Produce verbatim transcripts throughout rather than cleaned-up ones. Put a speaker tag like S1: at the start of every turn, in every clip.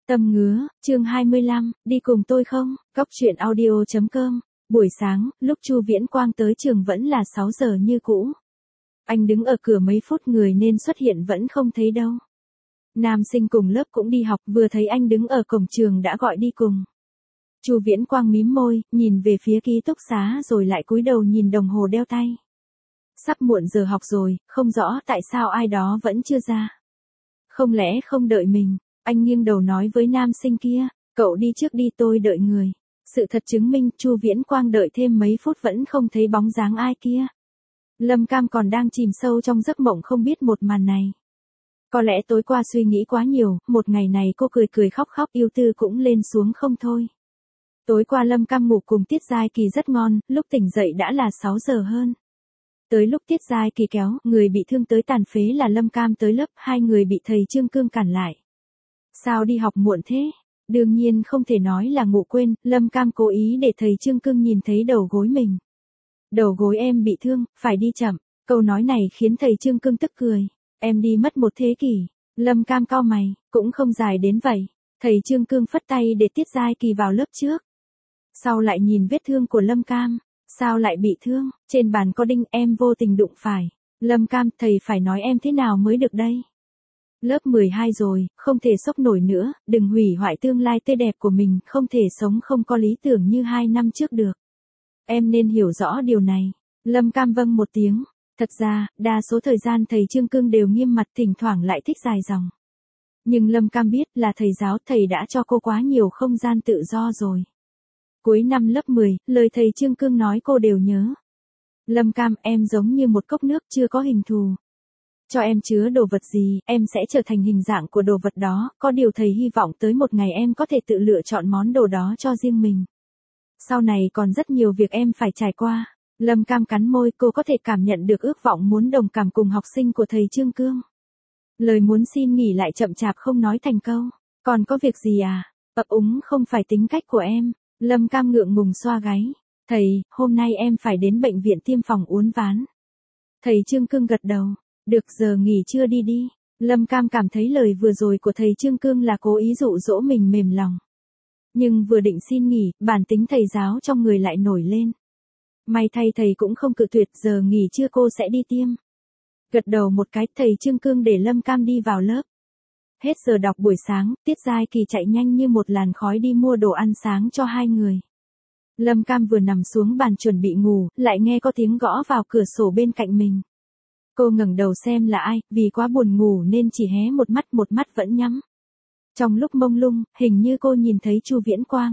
S1: Tâm ngứa, chương hai mươi lăm, đi cùng tôi không? Cóc truyện audio chấm com. Buổi sáng, lúc Chu Viễn Quang tới trường vẫn là sáu giờ như cũ. Anh đứng ở cửa mấy phút người nên xuất hiện vẫn không thấy đâu. Nam sinh cùng lớp cũng đi học, vừa thấy anh đứng ở cổng trường đã gọi đi cùng. Chu Viễn Quang mím môi, nhìn về phía ký túc xá rồi lại cúi đầu nhìn đồng hồ đeo tay. Sắp muộn giờ học rồi, không rõ tại sao ai đó vẫn chưa ra. Không lẽ không đợi mình? Anh nghiêng đầu nói với nam sinh kia, cậu đi trước đi, tôi đợi người. Sự thật chứng minh Chu Viễn Quang đợi thêm mấy phút vẫn không thấy bóng dáng ai kia. Lâm Cam còn đang chìm sâu trong giấc mộng không biết một màn này. Có lẽ tối qua suy nghĩ quá nhiều, một ngày này cô cười cười khóc khóc yêu tư cũng lên xuống không thôi. Tối qua Lâm Cam ngủ cùng Tiết Giai Kỳ rất ngon, lúc tỉnh dậy đã là sáu giờ hơn. Tới lúc Tiết Giai Kỳ kéo, người bị thương tới tàn phế là Lâm Cam tới lớp, hai người bị thầy Trương Cương cản lại. Sao đi học muộn thế? Đương nhiên không thể nói là ngủ quên, Lâm Cam cố ý để thầy Trương Cương nhìn thấy đầu gối mình. Đầu gối em bị thương, phải đi chậm. Câu nói này khiến thầy Trương Cương tức cười. Em đi mất một thế kỷ. Lâm Cam cau mày, cũng không dài đến vậy. Thầy Trương Cương phất tay để Tiết Giai Kỳ vào lớp trước. Sau lại nhìn vết thương của Lâm Cam. Sao lại bị thương? Trên bàn có đinh, em vô tình đụng phải. Lâm Cam, thầy phải nói em thế nào mới được đây? Lớp mười hai rồi, không thể sốc nổi nữa, đừng hủy hoại tương lai tươi đẹp của mình, không thể sống không có lý tưởng như hai năm trước được. Em nên hiểu rõ điều này. Lâm Cam vâng một tiếng. Thật ra, đa số thời gian thầy Trương Cương đều nghiêm mặt, thỉnh thoảng lại thích dài dòng. Nhưng Lâm Cam biết là thầy giáo, thầy đã cho cô quá nhiều không gian tự do rồi. Cuối năm lớp mười, lời thầy Trương Cương nói cô đều nhớ. Lâm Cam, em giống như một cốc nước chưa có hình thù. Cho em chứa đồ vật gì, em sẽ trở thành hình dạng của đồ vật đó, có điều thầy hy vọng tới một ngày em có thể tự lựa chọn món đồ đó cho riêng mình. Sau này còn rất nhiều việc em phải trải qua. Lâm Cam cắn môi, cô có thể cảm nhận được ước vọng muốn đồng cảm cùng học sinh của thầy Trương Cương. Lời muốn xin nghỉ lại chậm chạp không nói thành câu. Còn có việc gì à? Ấp úng không phải tính cách của em. Lâm Cam ngượng ngùng xoa gáy. Thầy, hôm nay em phải đến bệnh viện tiêm phòng uốn ván. Thầy Trương Cương gật đầu. Được, giờ nghỉ trưa đi đi. Lâm Cam cảm thấy lời vừa rồi của thầy Trương Cương là cố ý dụ dỗ mình mềm lòng. Nhưng vừa định xin nghỉ, bản tính thầy giáo trong người lại nổi lên. May thay thầy cũng không cự tuyệt, giờ nghỉ trưa cô sẽ đi tiêm. Gật đầu một cái, thầy Trương Cương để Lâm Cam đi vào lớp. Hết giờ đọc buổi sáng, Tiết Giai Kỳ chạy nhanh như một làn khói đi mua đồ ăn sáng cho hai người. Lâm Cam vừa nằm xuống bàn chuẩn bị ngủ, lại nghe có tiếng gõ vào cửa sổ bên cạnh mình. Cô ngẩng đầu xem là ai, vì quá buồn ngủ nên chỉ hé một mắt, một mắt vẫn nhắm. Trong lúc mông lung, hình như cô nhìn thấy Chu Viễn Quang.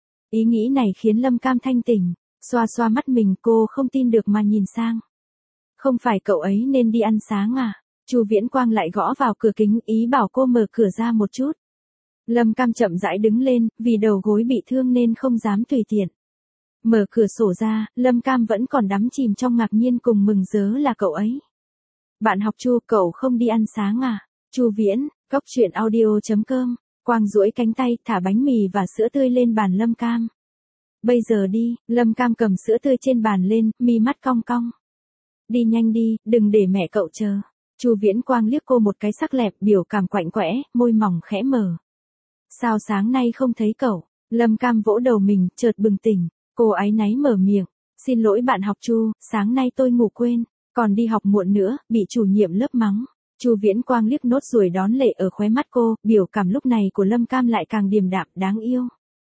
S1: Ý nghĩ này khiến Lâm Cam thanh tỉnh, xoa xoa mắt mình, cô không tin được mà nhìn sang. Không phải cậu ấy nên đi ăn sáng à? Chu Viễn Quang lại gõ vào cửa kính, ý bảo cô mở cửa ra một chút. Lâm Cam chậm rãi đứng lên, vì đầu gối bị thương nên không dám tùy tiện. Mở cửa sổ ra, Lâm Cam vẫn còn đắm chìm trong ngạc nhiên cùng mừng rỡ là cậu ấy. Bạn học Chu, cậu không đi ăn sáng à? Chu Viễn, cóc truyện audio chấm com. Quang duỗi cánh tay, thả bánh mì và sữa tươi lên bàn Lâm Cam. Bây giờ đi. Lâm Cam cầm sữa tươi trên bàn lên, mi mắt cong cong. Đi nhanh đi, đừng để mẹ cậu chờ. Chu Viễn Quang liếc cô một cái sắc lẹp, biểu cảm quạnh quẽ, môi mỏng khẽ mở. Sao sáng nay không thấy cậu? Lâm Cam vỗ đầu mình, chợt bừng tỉnh. Cô áy náy mở miệng. Xin lỗi bạn học Chu, sáng nay tôi ngủ quên. Còn đi học muộn nữa, bị chủ nhiệm lớp mắng. Chu Viễn Quang liếc nốt ruồi đón lệ ở khóe mắt cô, biểu cảm lúc này của Lâm Cam lại càng điềm đạm, đáng yêu.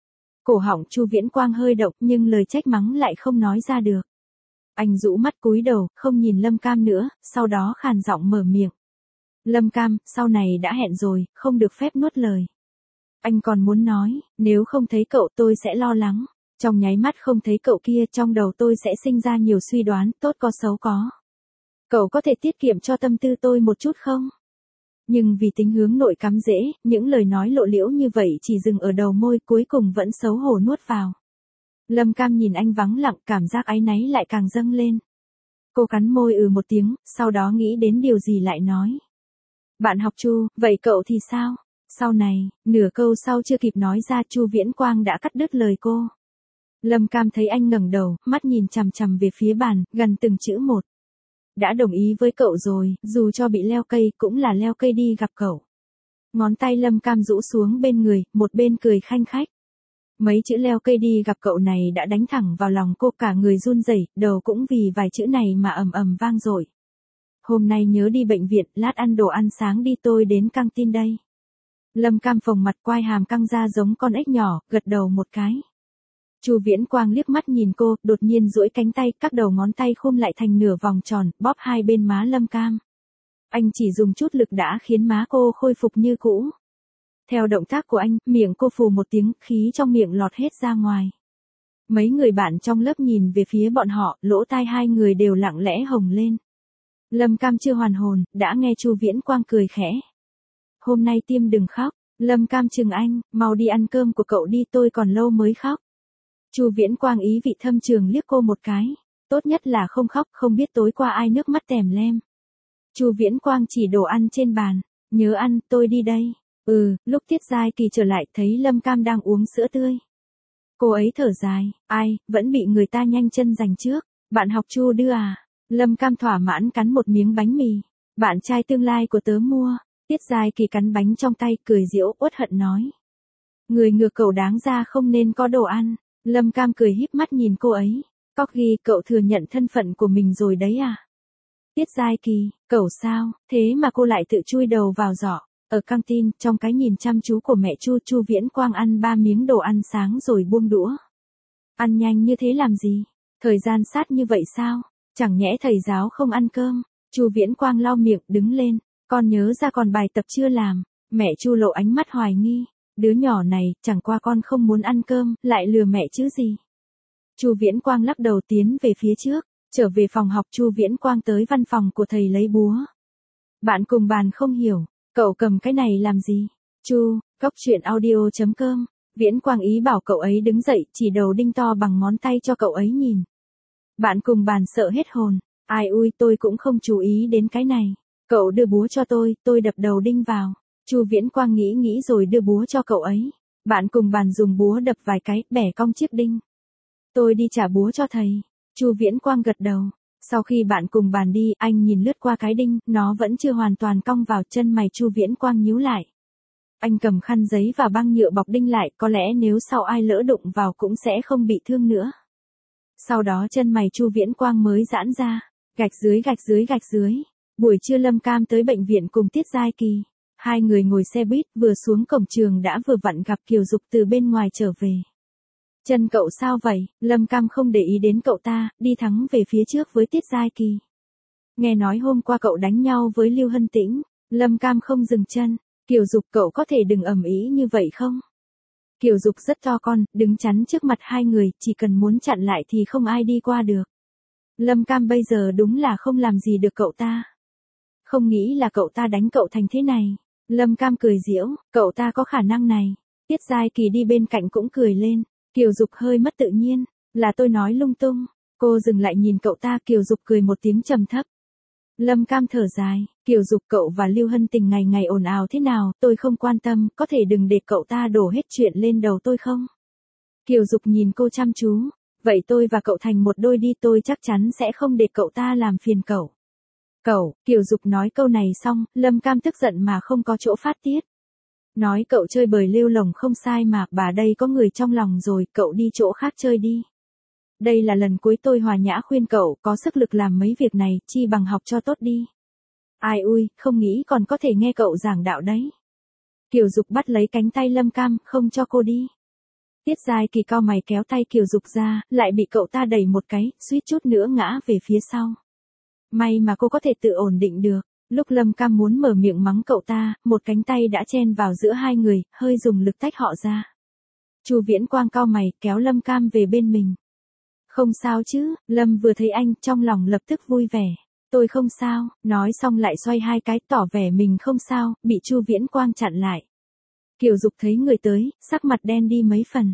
S1: Cổ họng Chu Viễn Quang hơi động, nhưng lời trách mắng lại không nói ra được. Anh rũ mắt cúi đầu, không nhìn Lâm Cam nữa, sau đó khàn giọng mở miệng. Lâm Cam, sau này đã hẹn rồi, không được phép nuốt lời. Anh còn muốn nói, nếu không thấy cậu tôi sẽ lo lắng. Trong nháy mắt không thấy cậu kia, trong đầu tôi sẽ sinh ra nhiều suy đoán, tốt có xấu có. Cậu có thể tiết kiệm cho tâm tư tôi một chút không? Nhưng vì tính hướng nội cắm rễ, những lời nói lộ liễu như vậy chỉ dừng ở đầu môi, cuối cùng vẫn xấu hổ nuốt vào. Lâm Cam nhìn anh vắng lặng, cảm giác áy náy lại càng dâng lên. Cô cắn môi ừ một tiếng, sau đó nghĩ đến điều gì lại nói. Bạn học Chu, vậy cậu thì sao? Sau này, nửa câu sau chưa kịp nói ra, Chu Viễn Quang đã cắt đứt lời cô. Lâm Cam thấy anh ngẩng đầu, mắt nhìn chằm chằm về phía bàn, gần từng chữ một. Đã đồng ý với cậu rồi, dù cho bị leo cây cũng là leo cây đi gặp cậu. Ngón tay Lâm Cam rũ xuống bên người, một bên cười khanh khách. Mấy chữ leo cây đi gặp cậu này đã đánh thẳng vào lòng cô, cả người run rẩy, đầu cũng vì vài chữ này mà ầm ầm vang dội. Hôm nay nhớ đi bệnh viện, lát ăn đồ ăn sáng đi, tôi đến căng tin đây. Lâm Cam phồng mặt, quai hàm căng ra giống con ếch nhỏ, gật đầu một cái. Chu Viễn Quang liếc mắt nhìn cô, đột nhiên duỗi cánh tay, các đầu ngón tay khum lại thành nửa vòng tròn, bóp hai bên má Lâm Cam. Anh chỉ dùng chút lực đã khiến má cô khôi phục như cũ. Theo động tác của anh, miệng cô phù một tiếng, khí trong miệng lọt hết ra ngoài. Mấy người bạn trong lớp nhìn về phía bọn họ, lỗ tai hai người đều lặng lẽ hồng lên. Lâm Cam chưa hoàn hồn, đã nghe Chu Viễn Quang cười khẽ. Hôm nay Tim đừng khóc. Lâm Cam chừng anh, mau đi ăn cơm của cậu đi, tôi còn lâu mới khóc. Chu Viễn Quang ý vị thâm trường liếc cô một cái. Tốt nhất là không khóc, không biết tối qua ai nước mắt tèm lem. Chu Viễn Quang chỉ đồ ăn trên bàn. Nhớ ăn, tôi đi đây. Ừ, lúc Tiết Giai Kỳ trở lại thấy Lâm Cam đang uống sữa tươi. Cô ấy thở dài, ai, vẫn bị người ta nhanh chân giành trước. Bạn học Chu đưa à? Lâm Cam thỏa mãn cắn một miếng bánh mì. Bạn trai tương lai của tớ mua. Tiết Giai Kỳ cắn bánh trong tay, cười giễu, uất hận nói. Người ngược cậu đáng ra không nên có đồ ăn. Lâm Cam cười híp mắt nhìn cô ấy. Corgi, cậu thừa nhận thân phận của mình rồi đấy à? Tiết Giai Kỳ, cậu sao, thế mà cô lại tự chui đầu vào giỏ. Ở căng tin, trong cái nhìn chăm chú của mẹ Chu, Chu Viễn Quang ăn ba miếng đồ ăn sáng rồi buông đũa. Ăn nhanh như thế làm gì? Thời gian sát như vậy sao? Chẳng nhẽ thầy giáo không ăn cơm? Chu Viễn Quang lau miệng, đứng lên. Con nhớ ra còn bài tập chưa làm. Mẹ Chu lộ ánh mắt hoài nghi. Đứa nhỏ này, chẳng qua con không muốn ăn cơm, lại lừa mẹ chứ gì. Chu Viễn Quang lắc đầu tiến về phía trước. Trở về phòng học, Chu Viễn Quang tới văn phòng của thầy lấy búa. Bạn cùng bàn không hiểu. Cậu cầm cái này làm gì? Chu, góc chuyện audio chấm com. Viễn Quang ý bảo cậu ấy đứng dậy, chỉ đầu đinh to bằng ngón tay cho cậu ấy nhìn. Bạn cùng bàn sợ hết hồn. Ai ui, tôi cũng không chú ý đến cái này. Cậu đưa búa cho tôi, tôi đập đầu đinh vào. Chu Viễn Quang nghĩ nghĩ rồi đưa búa cho cậu ấy. Bạn cùng bàn dùng búa đập vài cái, bẻ cong chiếc đinh. Tôi đi trả búa cho thầy. Chu Viễn Quang gật đầu. Sau khi bạn cùng bàn đi, anh nhìn lướt qua cái đinh, nó vẫn chưa hoàn toàn cong vào, chân mày Chu Viễn Quang nhíu lại. Anh cầm khăn giấy và băng nhựa bọc đinh lại, có lẽ nếu sau ai lỡ đụng vào cũng sẽ không bị thương nữa. Sau đó chân mày Chu Viễn Quang mới giãn ra, gạch dưới gạch dưới gạch dưới. Buổi trưa Lâm Cam tới bệnh viện cùng Tiết Giai Kỳ. Hai người ngồi xe buýt, vừa xuống cổng trường đã vừa vặn gặp Kiều Dục từ bên ngoài trở về. Chân cậu sao vậy? Lâm Cam không để ý đến cậu ta, đi thẳng về phía trước với Tiết Giai Kỳ. Nghe nói hôm qua cậu đánh nhau với Lưu Hân Tĩnh. Lâm Cam không dừng chân. Kiều Dục, cậu có thể đừng ầm ĩ như vậy không? Kiều Dục rất to con, đứng chắn trước mặt hai người, chỉ cần muốn chặn lại thì không ai đi qua được. Lâm Cam bây giờ đúng là không làm gì được cậu ta. Không nghĩ là cậu ta đánh cậu thành thế này. Lâm Cam cười giễu, cậu ta có khả năng này. Tiết Giai Kỳ đi bên cạnh cũng cười lên. Kiều Dục hơi mất tự nhiên, là tôi nói lung tung. Cô dừng lại nhìn cậu ta, Kiều Dục cười một tiếng trầm thấp. Lâm Cam thở dài, Kiều Dục, cậu và Lưu Hân Tình ngày ngày ồn ào thế nào, tôi không quan tâm, có thể đừng để cậu ta đổ hết chuyện lên đầu tôi không? Kiều Dục nhìn cô chăm chú, vậy tôi và cậu thành một đôi đi, tôi chắc chắn sẽ không để cậu ta làm phiền cậu. Cậu, Kiều Dục nói câu này xong, Lâm Cam tức giận mà không có chỗ phát tiết. Nói cậu chơi bời lêu lồng không sai mà, bà đây có người trong lòng rồi, cậu đi chỗ khác chơi đi. Đây là lần cuối tôi hòa nhã khuyên cậu, có sức lực làm mấy việc này, chi bằng học cho tốt đi. Ai ui, không nghĩ còn có thể nghe cậu giảng đạo đấy. Kiều Dục bắt lấy cánh tay Lâm Cam, không cho cô đi. Tiết Giai Kỳ cau mày kéo tay Kiều Dục ra, lại bị cậu ta đẩy một cái, suýt chút nữa ngã về phía sau. May mà cô có thể tự ổn định được. Lúc Lâm Cam muốn mở miệng mắng cậu ta, một cánh tay đã chen vào giữa hai người, hơi dùng lực tách họ ra. Chu Viễn Quang cau mày, kéo Lâm Cam về bên mình. Không sao chứ? Lâm vừa thấy anh, trong lòng lập tức vui vẻ. Tôi không sao, nói xong lại xoay hai cái, tỏ vẻ mình không sao, bị Chu Viễn Quang chặn lại. Kiều Dục thấy người tới, sắc mặt đen đi mấy phần.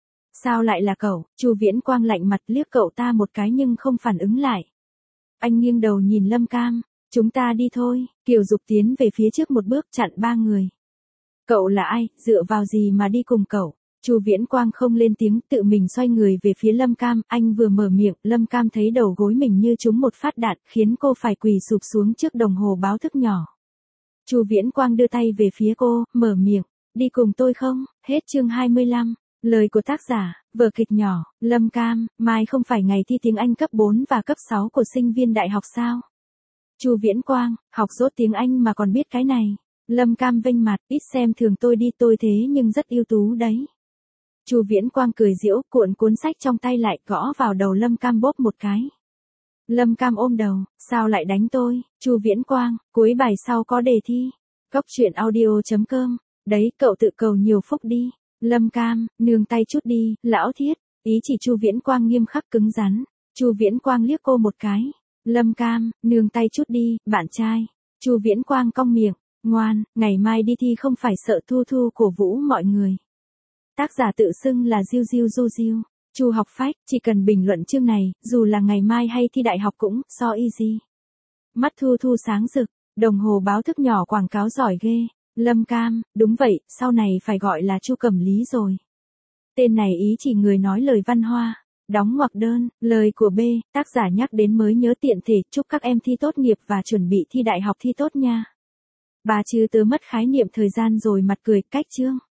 S1: Sao lại là cậu? Chu Viễn Quang lạnh mặt liếc cậu ta một cái nhưng không phản ứng lại. Anh nghiêng đầu nhìn Lâm Cam. Chúng ta đi thôi. Kiều Dục tiến về phía trước một bước, chặn ba người. Cậu là ai, dựa vào gì mà đi cùng cậu? Chu Viễn Quang không lên tiếng, tự mình xoay người về phía Lâm Cam. Anh vừa mở miệng, Lâm Cam thấy đầu gối mình như trúng một phát đạn, khiến cô phải quỳ sụp xuống trước đồng hồ báo thức nhỏ. Chu Viễn Quang đưa tay về phía cô, mở miệng, đi cùng tôi không? Hết chương hai mươi lăm. Lời của tác giả, vở kịch nhỏ, Lâm Cam, mai không phải ngày thi tiếng Anh cấp bốn và cấp sáu của sinh viên đại học sao? Chu Viễn Quang, học dốt tiếng Anh mà còn biết cái này. Lâm Cam vênh mặt, ít xem thường tôi đi, tôi thế nhưng rất ưu tú đấy. Chu Viễn Quang cười giễu, cuộn cuốn sách trong tay lại gõ vào đầu Lâm Cam bốp một cái. Lâm Cam ôm đầu, sao lại đánh tôi? Chu Viễn Quang, cuối bài sau có đề thi. Cốc truyện audio chấm com, đấy cậu tự cầu nhiều phúc đi. Lâm Cam, nương tay chút đi, lão thiết. Ý chỉ Chu Viễn Quang nghiêm khắc cứng rắn. Chu Viễn Quang liếc cô một cái. Lâm Cam, nương tay chút đi, bạn trai. Chu Viễn Quang cong miệng, ngoan, ngày mai đi thi không phải sợ Thu Thu cổ vũ mọi người. Tác giả tự xưng là Diêu Diêu Du Diêu. Chu học phách, chỉ cần bình luận chương này, dù là ngày mai hay thi đại học cũng so easy. Mắt Thu Thu sáng rực, đồng hồ báo thức nhỏ quảng cáo giỏi ghê. Lâm Cam, đúng vậy, sau này phải gọi là Chu Cẩm Lý rồi. Tên này ý chỉ người nói lời văn hoa. Đóng ngoặc đơn, lời của B, tác giả nhắc đến mới nhớ tiện thể, chúc các em thi tốt nghiệp và chuẩn bị thi đại học thi tốt nha. Bà chứ tớ mất khái niệm thời gian rồi, mặt cười, cách chương.